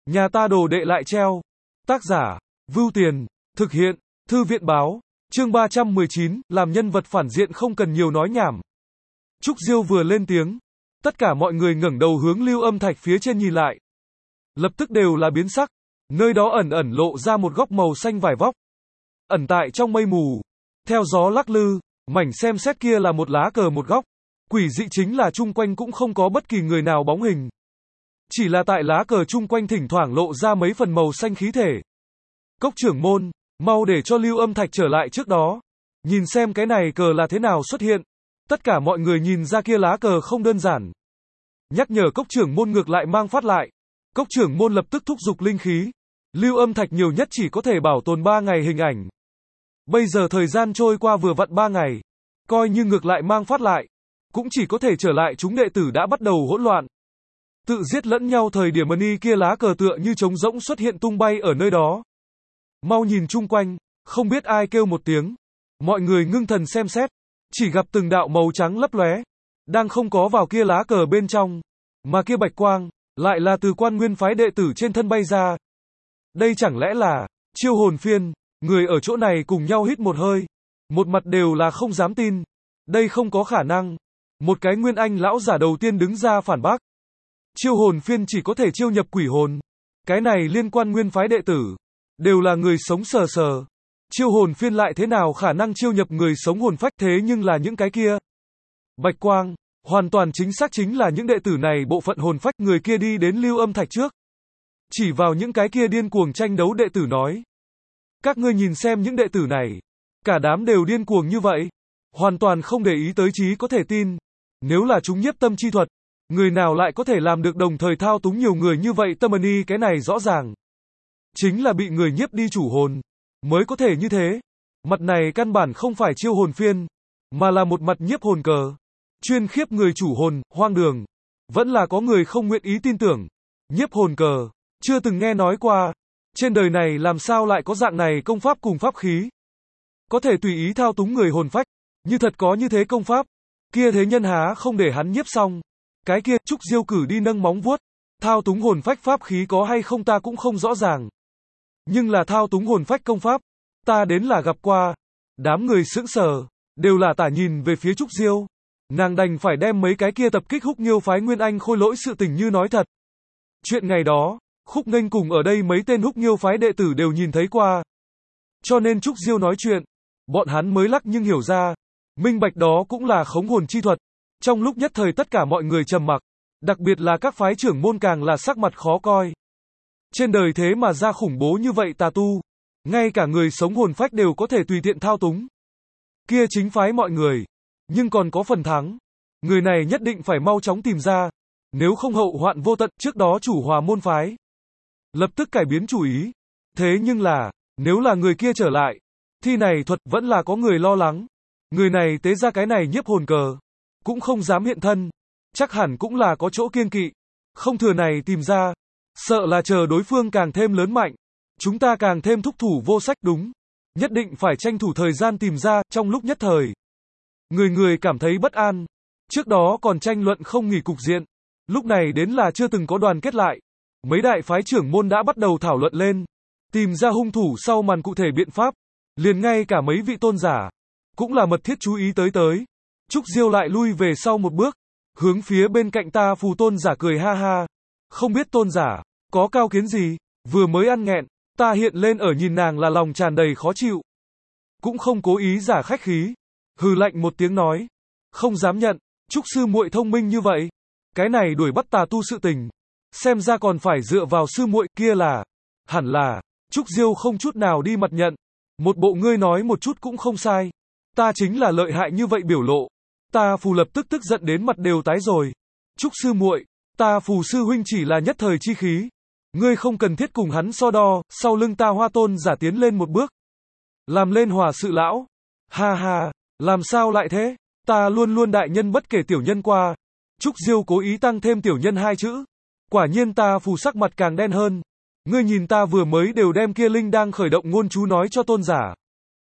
Nhà ta đồ đệ lại treo. Tác giả, Vưu Tiền, thực hiện, Thư viện báo, chương 319, làm nhân vật phản diện không cần nhiều nói nhảm. Trúc Diêu vừa lên tiếng, tất cả mọi người ngẩng đầu hướng Lưu Âm Thạch phía trên nhìn lại. Lập tức đều là biến sắc, nơi đó ẩn ẩn lộ ra một góc màu xanh vải vóc. Ẩn tại trong mây mù, theo gió lắc lư, mảnh xem xét kia là một lá cờ một góc. Quỷ dị chính là chung quanh cũng không có bất kỳ người nào bóng hình. Chỉ là tại lá cờ chung quanh thỉnh thoảng lộ ra mấy phần màu xanh khí thể. Cốc trưởng môn, mau để cho Lưu Âm Thạch trở lại trước đó. Nhìn xem cái này cờ là thế nào xuất hiện. Tất cả mọi người nhìn ra kia lá cờ không đơn giản. Nhắc nhở cốc trưởng môn ngược lại mang phát lại. Cốc trưởng môn lập tức thúc giục linh khí. Lưu Âm Thạch nhiều nhất chỉ có thể bảo tồn 3 ngày hình ảnh. Bây giờ thời gian trôi qua vừa vặn 3 ngày. Coi như ngược lại mang phát lại. Cũng chỉ có thể trở lại chúng đệ tử đã bắt đầu hỗn loạn. Tự giết lẫn nhau thời điểm mani kia lá cờ tựa như trống rỗng xuất hiện tung bay ở nơi đó. Mau nhìn chung quanh, không biết ai kêu một tiếng. Mọi người ngưng thần xem xét, chỉ gặp từng đạo màu trắng lấp lóe, đang không có vào kia lá cờ bên trong, mà kia bạch quang, lại là từ Quan Nguyên phái đệ tử trên thân bay ra. Đây chẳng lẽ là Chiêu Hồn Phiên? Người ở chỗ này cùng nhau hít một hơi, một mặt đều là không dám tin. Đây không có khả năng. Một cái Nguyên Anh lão giả đầu tiên đứng ra phản bác. Chiêu Hồn Phiên chỉ có thể chiêu nhập quỷ hồn. Cái này liên quan Nguyên phái đệ tử, đều là người sống sờ sờ. Chiêu Hồn Phiên lại thế nào khả năng chiêu nhập người sống hồn phách, thế nhưng là những cái kia. Bạch quang, hoàn toàn chính xác chính là những đệ tử này bộ phận hồn phách. Người kia đi đến Lưu Âm Thạch trước, chỉ vào những cái kia điên cuồng tranh đấu đệ tử nói. Các ngươi nhìn xem những đệ tử này, cả đám đều điên cuồng như vậy, hoàn toàn không để ý tới trí có thể tin. Nếu là chúng nhiếp tâm chi thuật, người nào lại có thể làm được đồng thời thao túng nhiều người như vậy? Tâm ni cái này rõ ràng chính là bị người nhiếp đi chủ hồn, mới có thể như thế. Mặt này căn bản không phải Chiêu Hồn Phiên, mà là một mặt nhiếp hồn cờ, chuyên khiếp người chủ hồn, hoang đường. Vẫn là có người không nguyện ý tin tưởng. Nhiếp hồn cờ, chưa từng nghe nói qua. Trên đời này làm sao lại có dạng này công pháp cùng pháp khí? Có thể tùy ý thao túng người hồn phách, như thật có như thế công pháp, kia thế nhân há không để hắn nhiếp xong. Cái kia, Trúc Diêu cử đi nâng móng vuốt, thao túng hồn phách pháp khí có hay không ta cũng không rõ ràng. Nhưng là thao túng hồn phách công pháp, ta đến là gặp qua. Đám người sững sờ, đều là tả nhìn về phía Trúc Diêu. Nàng đành phải đem mấy cái kia tập kích Húc Nghiêu phái Nguyên Anh khôi lỗi sự tình như nói thật. Chuyện ngày đó, Khúc Nghênh cùng ở đây mấy tên Húc Nghiêu phái đệ tử đều nhìn thấy qua. Cho nên Trúc Diêu nói chuyện, bọn hắn mới lắc nhưng hiểu ra, minh bạch đó cũng là khống hồn chi thuật. Trong lúc nhất thời tất cả mọi người trầm mặc, đặc biệt là các phái trưởng môn càng là sắc mặt khó coi. Trên đời thế mà ra khủng bố như vậy tà tu, ngay cả người sống hồn phách đều có thể tùy tiện thao túng. Kia chính phái mọi người, nhưng còn có phần thắng. Người này nhất định phải mau chóng tìm ra, nếu không hậu hoạn vô tận. Trước đó chủ Hòa môn phái lập tức cải biến chủ ý. Thế nhưng là, nếu là người kia trở lại, thi này thuật vẫn là có người lo lắng. Người này tế ra cái này nhiếp hồn cờ, cũng không dám hiện thân, chắc hẳn cũng là có chỗ kiêng kỵ. Không thừa này tìm ra, sợ là chờ đối phương càng thêm lớn mạnh, chúng ta càng thêm thúc thủ vô sách. Đúng, nhất định phải tranh thủ thời gian tìm ra. Trong lúc nhất thời, người người cảm thấy bất an. Trước đó còn tranh luận không nghỉ cục diện, lúc này đến là chưa từng có đoàn kết lại. Mấy đại phái trưởng môn đã bắt đầu thảo luận lên, tìm ra hung thủ sau màn cụ thể biện pháp. Liền ngay cả mấy vị tôn giả cũng là mật thiết chú ý tới. Trúc Diêu lại lui về sau một bước, hướng phía bên cạnh Ta Phù tôn giả cười ha ha. Không biết tôn giả có cao kiến gì? Vừa mới ăn nghẹn, ta hiện lên ở nhìn nàng là lòng tràn đầy khó chịu, cũng không cố ý giả khách khí, hừ lạnh một tiếng nói, không dám nhận. Trúc sư muội thông minh như vậy, cái này đuổi bắt tà tu sự tình, xem ra còn phải dựa vào sư muội kia là, hẳn là. Trúc Diêu không chút nào đi mặt nhận, một bộ ngươi nói một chút cũng không sai, ta chính là lợi hại như vậy biểu lộ. Ta Phù lập tức tức giận đến mặt đều tái rồi. Trúc sư muội, Ta Phù sư huynh chỉ là nhất thời chi khí, ngươi không cần thiết cùng hắn so đo. Sau lưng Ta Hoa tôn giả tiến lên một bước, làm lên hòa sự lão. Ha ha, làm sao lại thế? Ta luôn luôn đại nhân bất kể tiểu nhân qua. Trúc Diêu cố ý tăng thêm tiểu nhân 2 chữ. Quả nhiên Ta Phù sắc mặt càng đen hơn. Ngươi nhìn ta vừa mới đều đem kia linh đang khởi động ngôn chú nói cho tôn giả.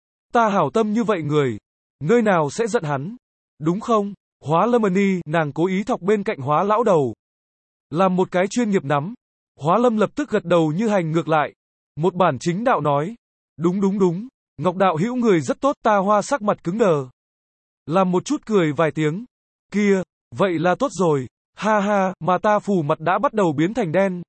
Ta hảo tâm như vậy người, nơi nào sẽ giận hắn, đúng không? Hóa Lâm Ni, nàng cố ý thọc bên cạnh Hóa lão đầu, làm một cái chuyên nghiệp nắm. Hóa Lâm lập tức gật đầu như hành ngược lại. Một bản chính đạo nói. Đúng đúng đúng, Ngọc đạo hữu người rất tốt. Ta Hoa sắc mặt cứng đờ. Làm một chút cười vài tiếng. Kia, vậy là tốt rồi. Ha ha, mà ta Phù mặt đã bắt đầu biến thành đen.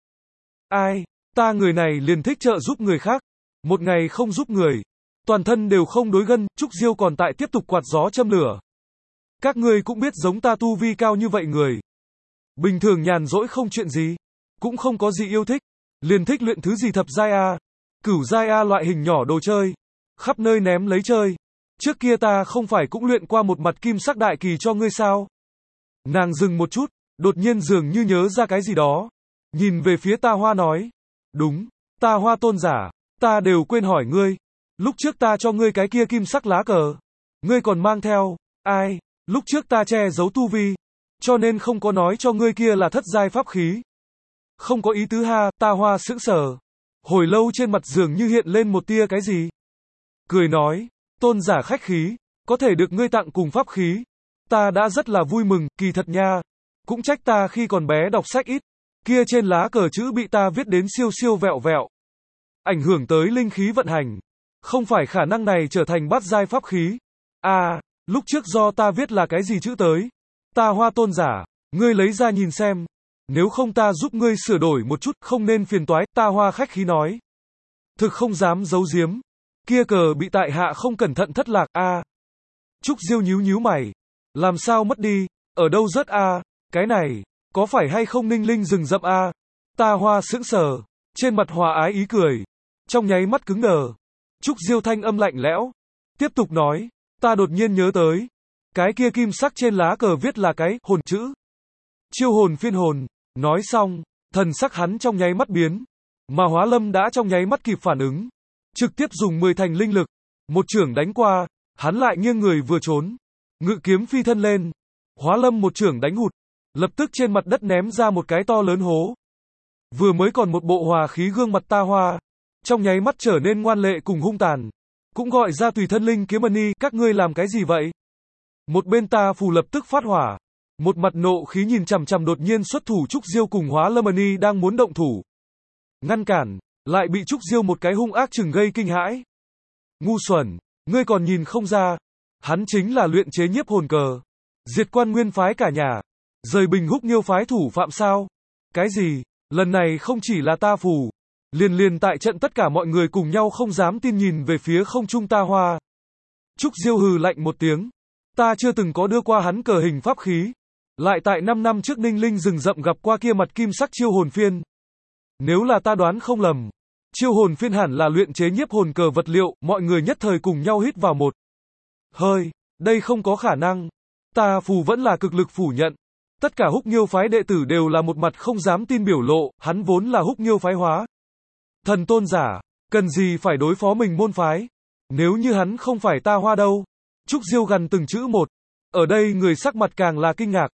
Ai, ta người này liền thích trợ giúp người khác. Một ngày không giúp người, toàn thân đều không đối gân. Trúc Diêu còn tại tiếp tục quạt gió châm lửa. Các ngươi cũng biết giống ta tu vi cao như vậy người. Bình thường nhàn rỗi không chuyện gì. Cũng không có gì yêu thích. Liền thích luyện thứ gì thập giai A, cửu giai A loại hình nhỏ đồ chơi. Khắp nơi ném lấy chơi. Trước kia ta không phải cũng luyện qua một mặt kim sắc đại kỳ cho ngươi sao? Nàng dừng một chút, đột nhiên dường như nhớ ra cái gì đó. Nhìn về phía Ta Hoa nói. Đúng, Ta Hoa tôn giả, ta đều quên hỏi ngươi. Lúc trước ta cho ngươi cái kia kim sắc lá cờ. Ngươi còn mang theo. Ai, lúc trước ta che giấu tu vi. Cho nên không có nói cho ngươi kia là thất giai pháp khí. Không có ý tứ ha. Ta Hoa sững sờ. Hồi lâu trên mặt dường như hiện lên một tia cái gì. Cười nói, tôn giả khách khí, có thể được ngươi tặng cùng pháp khí. Ta đã rất là vui mừng, kỳ thật nha. Cũng trách ta khi còn bé đọc sách ít. Kia trên lá cờ chữ bị ta viết đến siêu siêu vẹo vẹo. Ảnh hưởng tới linh khí vận hành. Không phải khả năng này trở thành bát giai pháp khí. À, lúc trước do ta viết là cái gì chữ tới. Ta Hoa tôn giả, ngươi lấy ra nhìn xem. Nếu không ta giúp ngươi sửa đổi một chút, không nên phiền toái. Ta Hoa khách khí nói. Thực không dám giấu giếm. Kia cờ bị tại hạ không cẩn thận thất lạc. A. Trúc Diêu nhíu nhíu mày. Làm sao mất đi? Ở đâu rớt a? Cái này, có phải hay không Ninh Linh rừng rậm a? Ta Hoa sững sờ, trên mặt hòa ái ý cười, trong nháy mắt cứng đờ. Trúc Diêu thanh âm lạnh lẽo, tiếp tục nói, ta đột nhiên nhớ tới, cái kia kim sắc trên lá cờ viết là cái hồn chữ. Chiêu hồn phiên hồn. Nói xong, thần sắc hắn trong nháy mắt biến, mà Hóa Lâm đã trong nháy mắt kịp phản ứng, trực tiếp dùng 10 thành linh lực, một chưởng đánh qua, hắn lại nghiêng người vừa trốn, ngự kiếm phi thân lên. Hóa Lâm một chưởng đánh hụt, lập tức trên mặt đất ném ra một cái to lớn hố. Vừa mới còn một bộ hòa khí gương mặt Ta Hoa, trong nháy mắt trở nên ngoan lệ cùng hung tàn, cũng gọi ra tùy thân linh kiếm Ni, các ngươi làm cái gì vậy? Một bên Ta Phù lập tức phát hỏa, một mặt nộ khí nhìn chằm chằm đột nhiên xuất thủ Trúc Diêu cùng Hóa Lâm Ni đang muốn động thủ. Ngăn cản, lại bị Trúc Diêu một cái hung ác chừng gây kinh hãi. Ngu xuẩn, ngươi còn nhìn không ra, hắn chính là luyện chế nhiếp hồn cờ, diệt Quan Nguyên phái cả nhà, rời Bình Húc Nghiêu phái thủ phạm sao? Cái gì? Lần này không chỉ là Ta Phù, liền tại trận tất cả mọi người cùng nhau không dám tin nhìn về phía không trung Ta Hoa. Trúc Diêu hừ lạnh một tiếng, ta chưa từng có đưa qua hắn cờ hình pháp khí, lại tại 5 năm trước Ninh Linh rừng rậm gặp qua kia mặt kim sắc chiêu hồn phiên. Nếu là ta đoán không lầm, chiêu hồn phiên hẳn là luyện chế nhiếp hồn cờ vật liệu. Mọi người nhất thời cùng nhau hít vào một hơi, đây không có khả năng. Ta Phù vẫn là cực lực phủ nhận. Tất cả Húc Nghiêu phái đệ tử đều là một mặt không dám tin biểu lộ, hắn vốn là Húc Nghiêu phái hóa thần tôn giả, cần gì phải đối phó mình môn phái. Nếu như hắn không phải Ta Hoa đâu. Trúc Diêu gằn từng chữ một. Ở đây người sắc mặt càng là kinh ngạc.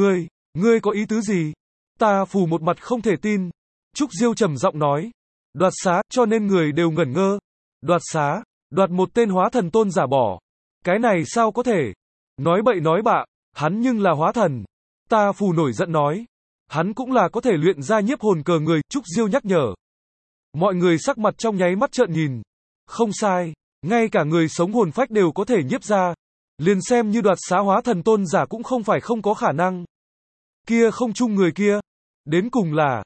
Ngươi có ý tứ gì? Ta Phù một mặt không thể tin. Trúc Diêu trầm giọng nói. Đoạt xá, cho nên người đều ngẩn ngơ. Đoạt xá, đoạt một tên hóa thần tôn giả bỏ. Cái này sao có thể? Nói bậy nói bạ, hắn nhưng là hóa thần. Ta Phù nổi giận nói. Hắn cũng là có thể luyện ra nhiếp hồn cờ người, Trúc Diêu nhắc nhở. Mọi người sắc mặt trong nháy mắt trợn nhìn. Không sai, ngay cả người sống hồn phách đều có thể nhiếp ra. Liền xem như đoạt xá hóa thần tôn giả cũng không phải không có khả năng. Kia không chung người kia. Đến cùng là,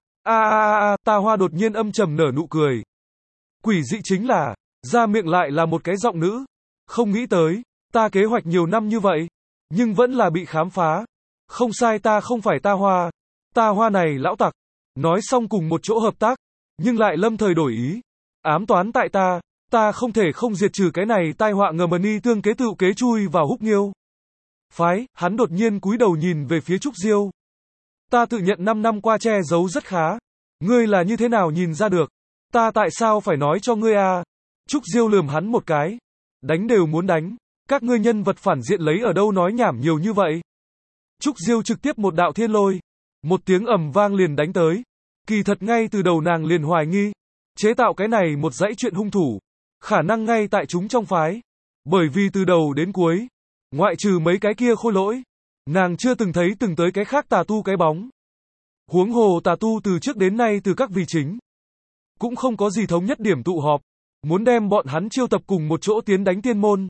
Ta Hoa đột nhiên âm trầm nở nụ cười. Quỷ dị chính là, ra miệng lại là một cái giọng nữ. Không nghĩ tới, ta kế hoạch nhiều năm như vậy, nhưng vẫn là bị khám phá. Không sai, ta không phải Ta Hoa. Ta Hoa này lão tặc. Nói xong cùng một chỗ hợp tác, nhưng lại lâm thời đổi ý. Ám toán tại ta không thể không diệt trừ cái này tai họa ngầm Ni tương kế tựu kế chui vào Húc Nghiêu phái. Hắn đột nhiên cúi đầu nhìn về phía Trúc Diêu. Ta tự nhận 5 năm qua che giấu rất khá. Ngươi là như thế nào nhìn ra được? Ta tại sao phải nói cho ngươi à? Trúc Diêu lườm hắn một cái. Đánh đều muốn đánh. Các ngươi nhân vật phản diện lấy ở đâu nói nhảm nhiều như vậy? Trúc Diêu trực tiếp một đạo thiên lôi. Một tiếng ầm vang liền đánh tới. Kỳ thật ngay từ đầu nàng liền hoài nghi. Chế tạo cái này một dãy chuyện hung thủ. Khả năng ngay tại chúng trong phái. Bởi vì từ đầu đến cuối, ngoại trừ mấy cái kia khôi lỗi, nàng chưa từng thấy từng tới cái khác tà tu cái bóng. Huống hồ tà tu từ trước đến nay từ các vị chính cũng không có gì thống nhất điểm tụ họp, muốn đem bọn hắn chiêu tập cùng một chỗ tiến đánh tiên môn.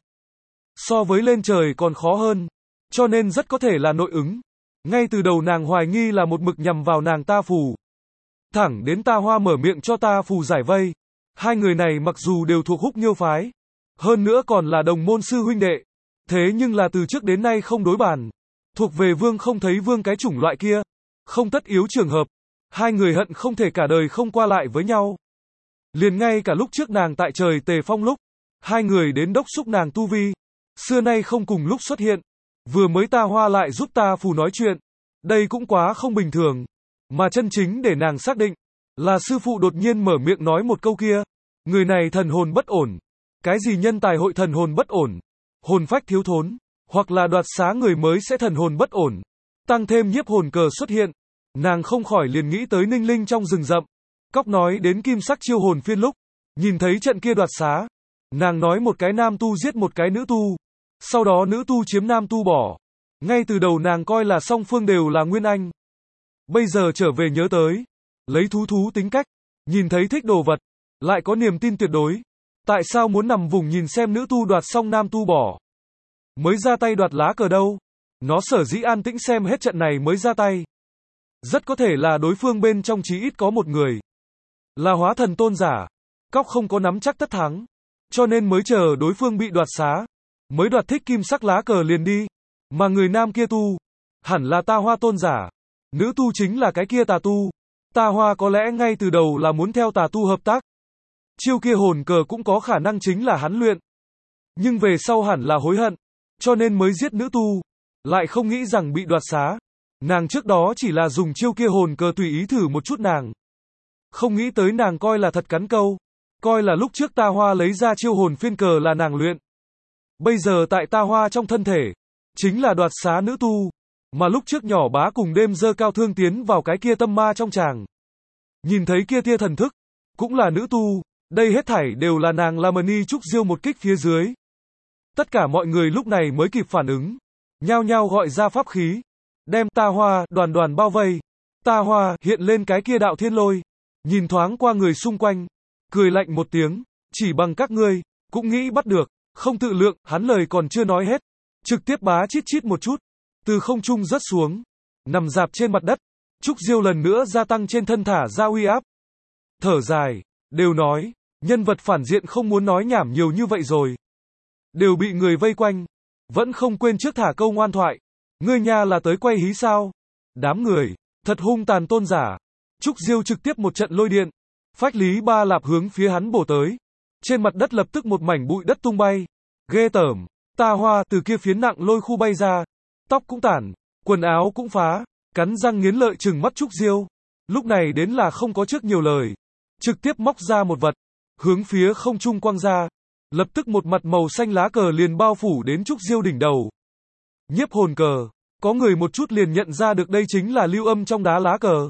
So với lên trời còn khó hơn, cho nên rất có thể là nội ứng. Ngay từ đầu nàng hoài nghi là một mực nhằm vào nàng Ta Phù. Thẳng đến Ta Hoa mở miệng cho Ta Phù giải vây. Hai người này mặc dù đều thuộc Húc Nhiêu phái, hơn nữa còn là đồng môn sư huynh đệ, thế nhưng là từ trước đến nay không đối bàn. Thuộc về vương không thấy vương cái chủng loại kia, không tất yếu trường hợp. Hai người hận không thể cả đời không qua lại với nhau. Liền ngay cả lúc trước nàng tại trời Tề Phong lúc, hai người đến đốc xúc nàng tu vi, xưa nay không cùng lúc xuất hiện. Vừa mới Ta Hoa lại giúp Ta Phù nói chuyện, đây cũng quá không bình thường. Mà chân chính để nàng xác định, là sư phụ đột nhiên mở miệng nói một câu kia, người này thần hồn bất ổn. Cái gì nhân tài hội thần hồn bất ổn? Hồn phách thiếu thốn, hoặc là đoạt xá người mới sẽ thần hồn bất ổn. Tăng thêm nhiếp hồn cờ xuất hiện, nàng không khỏi liền nghĩ tới Ninh Linh trong rừng rậm. Cóc nói đến kim sắc chiêu hồn phiên lúc, nhìn thấy trận kia đoạt xá, nàng nói một cái nam tu giết một cái nữ tu, sau đó nữ tu chiếm nam tu bỏ. Ngay từ đầu nàng coi là song phương đều là nguyên anh. Bây giờ trở về nhớ tới, lấy thú tính cách, nhìn thấy thích đồ vật, lại có niềm tin tuyệt đối. Tại sao muốn nằm vùng nhìn xem nữ tu đoạt xong nam tu bỏ, mới ra tay đoạt lá cờ đâu? Nó sở dĩ an tĩnh xem hết trận này mới ra tay. Rất có thể là đối phương bên trong chí ít có một người là hóa thần tôn giả. Cóc không có nắm chắc tất thắng, cho nên mới chờ đối phương bị đoạt xá, mới đoạt thích kim sắc lá cờ liền đi. Mà người nam kia tu, hẳn là Ta Hoa tôn giả. Nữ tu chính là cái kia tà tu. Ta Hoa có lẽ ngay từ đầu là muốn theo tà tu hợp tác. Chiêu kia hồn cờ cũng có khả năng chính là hắn luyện. Nhưng về sau hẳn là hối hận, cho nên mới giết nữ tu. Lại không nghĩ rằng bị đoạt xá. Nàng trước đó chỉ là dùng chiêu kia hồn cờ tùy ý thử một chút nàng. Không nghĩ tới nàng coi là thật cắn câu. Coi là lúc trước Ta Hoa lấy ra chiêu hồn phiên cờ là nàng luyện. Bây giờ tại Ta Hoa trong thân thể, chính là đoạt xá nữ tu. Mà lúc trước nhỏ bá cùng đêm dơ cao thương tiến vào cái kia tâm ma trong tràng. Nhìn thấy kia tia thần thức, cũng là nữ tu. Đây hết thảy đều là nàng Lamani Trúc Diêu một kích phía dưới. Tất cả mọi người lúc này mới kịp phản ứng, nhao nhao gọi ra pháp khí, đem Ta Hoa đoàn đoàn bao vây. Ta Hoa hiện lên cái kia đạo thiên lôi, nhìn thoáng qua người xung quanh, cười lạnh một tiếng, chỉ bằng các ngươi cũng nghĩ bắt được, không tự lượng. Hắn lời còn chưa nói hết, trực tiếp bá chít chít một chút, từ không trung rớt xuống, nằm dạp trên mặt đất. Trúc Diêu lần nữa gia tăng trên thân thả ra uy áp. Thở dài, đều nói, nhân vật phản diện không muốn nói nhảm nhiều như vậy rồi. Đều bị người vây quanh, vẫn không quên trước thả câu ngoan thoại. Ngươi nha là tới quay hí sao? Đám người, thật hung tàn tôn giả. Trúc Diêu trực tiếp một trận lôi điện, phách lý ba lạp hướng phía hắn bổ tới. Trên mặt đất lập tức một mảnh bụi đất tung bay. Ghê tởm, Ta Hoa từ kia phiến nặng lôi khu bay ra. Tóc cũng tản, quần áo cũng phá, cắn răng nghiến lợi trừng mắt Trúc Diêu. Lúc này đến là không có trước nhiều lời. Trực tiếp móc ra một vật, hướng phía không trung quăng ra. Lập tức một mặt màu xanh lá cờ liền bao phủ đến Trúc Diêu đỉnh đầu. Nhiếp hồn cờ, có người một chút liền nhận ra được đây chính là lưu âm trong đá lá cờ.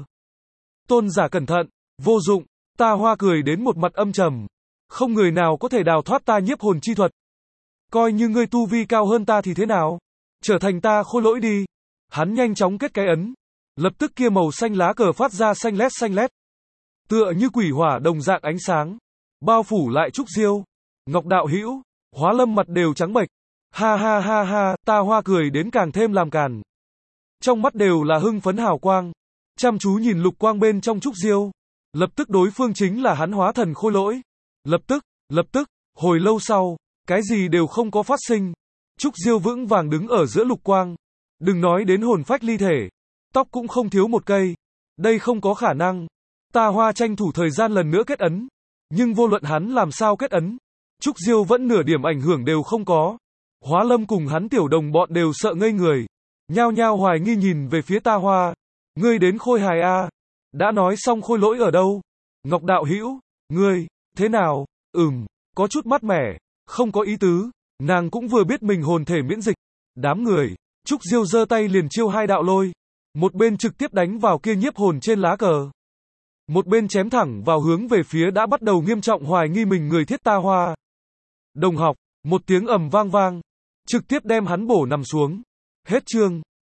Tôn giả cẩn thận, vô dụng. Ta Hoa cười đến một mặt âm trầm. Không người nào có thể đào thoát ta nhiếp hồn chi thuật. Coi như ngươi tu vi cao hơn ta thì thế nào? Trở thành ta khôi lỗi đi. Hắn nhanh chóng kết cái ấn. Lập tức kia màu xanh lá cờ phát ra xanh lét. Tựa như quỷ hỏa đồng dạng ánh sáng, bao phủ lại Trúc Diêu. Ngọc đạo hữu, Hóa Lâm mặt đều trắng bệch. Ha ha ha ha, Ta Hoa cười đến càng thêm làm càn. Trong mắt đều là hưng phấn hào quang. Chăm chú nhìn lục quang bên trong Trúc Diêu. Lập tức đối phương chính là hắn hóa thần khôi lỗi. Lập tức, hồi lâu sau, cái gì đều không có phát sinh. Trúc Diêu vững vàng đứng ở giữa lục quang. Đừng nói đến hồn phách ly thể, tóc cũng không thiếu một cây. Đây không có khả năng. Ta Hoa tranh thủ thời gian lần nữa kết ấn. Nhưng vô luận hắn làm sao kết ấn, Trúc Diêu vẫn nửa điểm ảnh hưởng đều không có. Hóa Lâm cùng hắn tiểu đồng bọn đều sợ ngây người. Nhao nhao hoài nghi nhìn về phía Ta Hoa. Ngươi đến khôi hài a? Đã nói xong khôi lỗi ở đâu? Ngọc đạo hữu, ngươi, thế nào? Có chút mát mẻ, không có ý tứ. Nàng cũng vừa biết mình hồn thể miễn dịch. Đám người, Trúc Diêu giơ tay liền chiêu hai đạo lôi. Một bên trực tiếp đánh vào kia nhiếp hồn trên lá cờ. Một bên chém thẳng vào hướng về phía đã bắt đầu nghiêm trọng hoài nghi mình người thiết Ta Hoa. Đồng học, một tiếng ầm vang vang, trực tiếp đem hắn bổ nằm xuống. Hết chương.